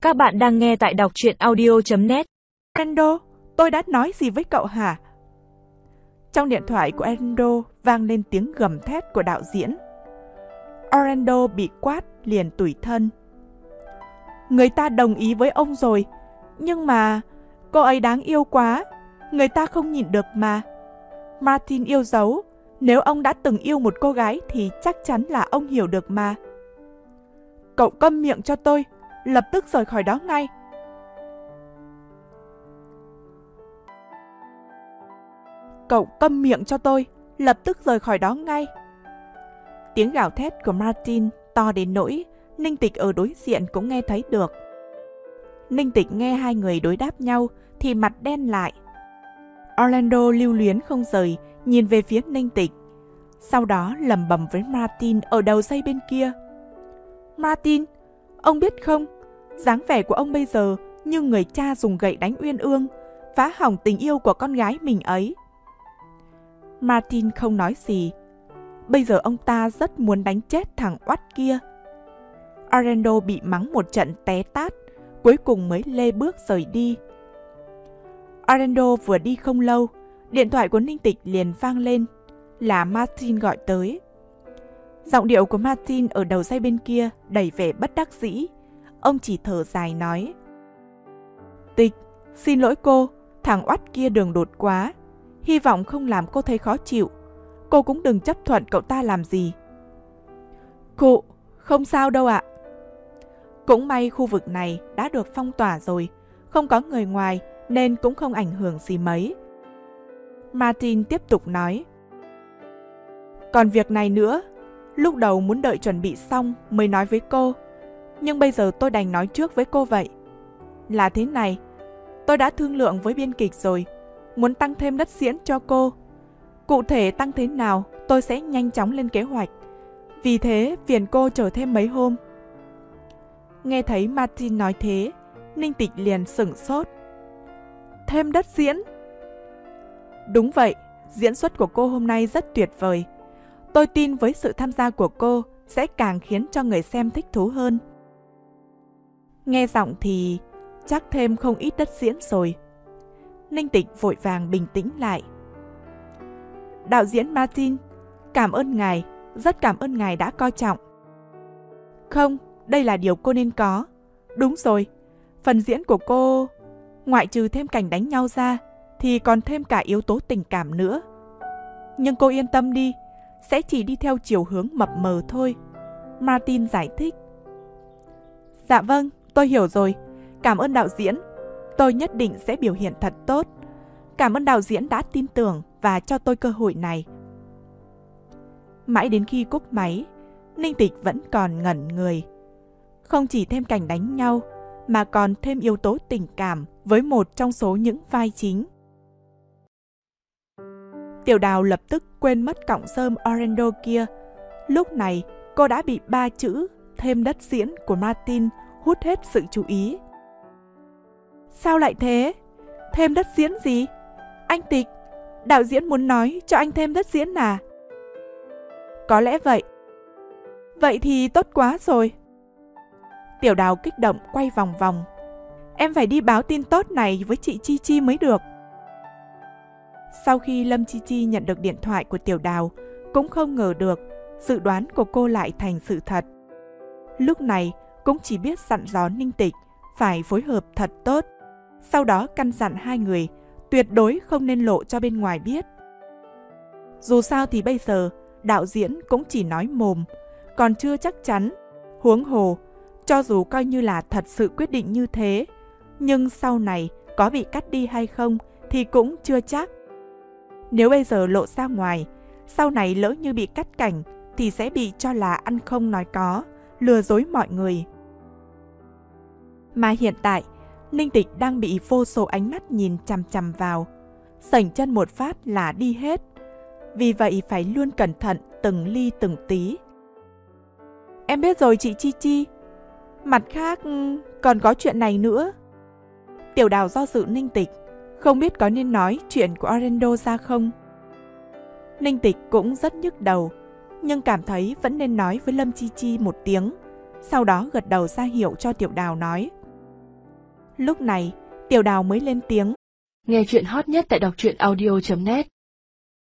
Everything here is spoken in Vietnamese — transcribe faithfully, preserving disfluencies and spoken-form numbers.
Các bạn đang nghe tại đọc truyện audio chấm net. Orlando, tôi đã nói gì với cậu hả? Trong điện thoại của Orlando vang lên tiếng gầm thét của đạo diễn. Orlando bị quát liền tủi thân. Người ta đồng ý với ông rồi, nhưng mà cô ấy đáng yêu quá, người ta không nhìn được mà. Martin yêu dấu, nếu ông đã từng yêu một cô gái thì chắc chắn là ông hiểu được mà. Cậu câm miệng cho tôi, lập tức rời khỏi đó ngay. Cậu câm miệng cho tôi, lập tức rời khỏi đó ngay. Tiếng gào thét của Martin to đến nỗi Ninh Tịch ở đối diện cũng nghe thấy được. Ninh Tịch nghe hai người đối đáp nhau thì mặt đen lại. Orlando lưu luyến không rời nhìn về phía Ninh Tịch, sau đó lẩm bẩm với Martin ở đầu dây bên kia. Martin, ông biết không, dáng vẻ của ông bây giờ như người cha dùng gậy đánh Uyên Ương, phá hỏng tình yêu của con gái mình ấy. Martin không nói gì. Bây giờ ông ta rất muốn đánh chết thằng oắt kia. Orlando bị mắng một trận té tát, cuối cùng mới lê bước rời đi. Orlando vừa đi không lâu, điện thoại của Ninh Tịch liền vang lên, là Martin gọi tới. Giọng điệu của Martin ở đầu dây bên kia đầy vẻ bất đắc dĩ. Ông chỉ thở dài nói: Tịch, xin lỗi cô, thằng oắt kia đường đột quá, hy vọng không làm cô thấy khó chịu. Cô cũng đừng chấp thuận cậu ta làm gì. Cụ, không sao đâu ạ. Cũng may khu vực này đã được phong tỏa rồi, không có người ngoài nên cũng không ảnh hưởng gì mấy. Martin tiếp tục nói: Còn việc này nữa, lúc đầu muốn đợi chuẩn bị xong mới nói với cô, nhưng bây giờ tôi đành nói trước với cô vậy. Là thế này, tôi đã thương lượng với biên kịch rồi, muốn tăng thêm đất diễn cho cô. Cụ thể tăng thế nào tôi sẽ nhanh chóng lên kế hoạch, vì thế phiền cô chờ thêm mấy hôm. Nghe thấy Martin nói thế, Ninh Tịch liền sửng sốt. Thêm đất diễn? Đúng vậy, diễn xuất của cô hôm nay rất tuyệt vời. Tôi tin với sự tham gia của cô sẽ càng khiến cho người xem thích thú hơn. Nghe giọng thì chắc thêm không ít đất diễn rồi. Ninh Tịch vội vàng bình tĩnh lại. Đạo diễn Martin, cảm ơn ngài, rất cảm ơn ngài đã coi trọng. Không, đây là điều cô nên có. Đúng rồi, phần diễn của cô, ngoại trừ thêm cảnh đánh nhau ra, thì còn thêm cả yếu tố tình cảm nữa. Nhưng cô yên tâm đi, sẽ chỉ đi theo chiều hướng mập mờ thôi. Martin giải thích. Dạ vâng, tôi hiểu rồi. Cảm ơn đạo diễn. Tôi nhất định sẽ biểu hiện thật tốt. Cảm ơn đạo diễn đã tin tưởng và cho tôi cơ hội này. Mãi đến khi cúp máy, Ninh Tịch vẫn còn ngẩn người. Không chỉ thêm cảnh đánh nhau, mà còn thêm yếu tố tình cảm với một trong số những vai chính. Tiểu Đào lập tức quên mất cọng rơm Orlando kia. Lúc này, cô đã bị ba chữ thêm đất diễn của Martin hút hết sự chú ý. Sao lại thế? Thêm đất diễn gì? Anh Tịch, đạo diễn muốn nói cho anh thêm đất diễn à? Có lẽ vậy. Vậy thì tốt quá rồi. Tiểu Đào kích động quay vòng vòng. Em phải đi báo tin tốt này với chị Chi Chi mới được. Sau khi Lâm Chi Chi nhận được điện thoại của Tiểu Đào, cũng không ngờ được dự đoán của cô lại thành sự thật. Lúc này cũng chỉ biết dặn dò Ninh Tịch phải phối hợp thật tốt, sau đó căn dặn hai người tuyệt đối không nên lộ cho bên ngoài biết. Dù sao thì bây giờ đạo diễn cũng chỉ nói mồm, còn chưa chắc chắn. Huống hồ, cho dù coi như là thật sự quyết định như thế, nhưng sau này có bị cắt đi hay không thì cũng chưa chắc. Nếu bây giờ lộ ra ngoài, sau này lỡ như bị cắt cảnh thì sẽ bị cho là ăn không nói có, lừa dối mọi người. Mà hiện tại, Ninh Tịch đang bị vô số ánh mắt nhìn chằm chằm vào. Sẩy chân một phát là đi hết. Vì vậy phải luôn cẩn thận từng ly từng tí. Em biết rồi chị Chi Chi. Mặt khác còn có chuyện này nữa. Tiểu Đào do dự Ninh Tịch, không biết có nên nói chuyện của Orlando ra không. Ninh Tịch cũng rất nhức đầu, nhưng cảm thấy vẫn nên nói với Lâm Chi Chi một tiếng, sau đó gật đầu ra hiệu cho Tiểu Đào nói. Lúc này, Tiểu Đào mới lên tiếng. Nghe chuyện hot nhất tại đọc truyện audio chấm net.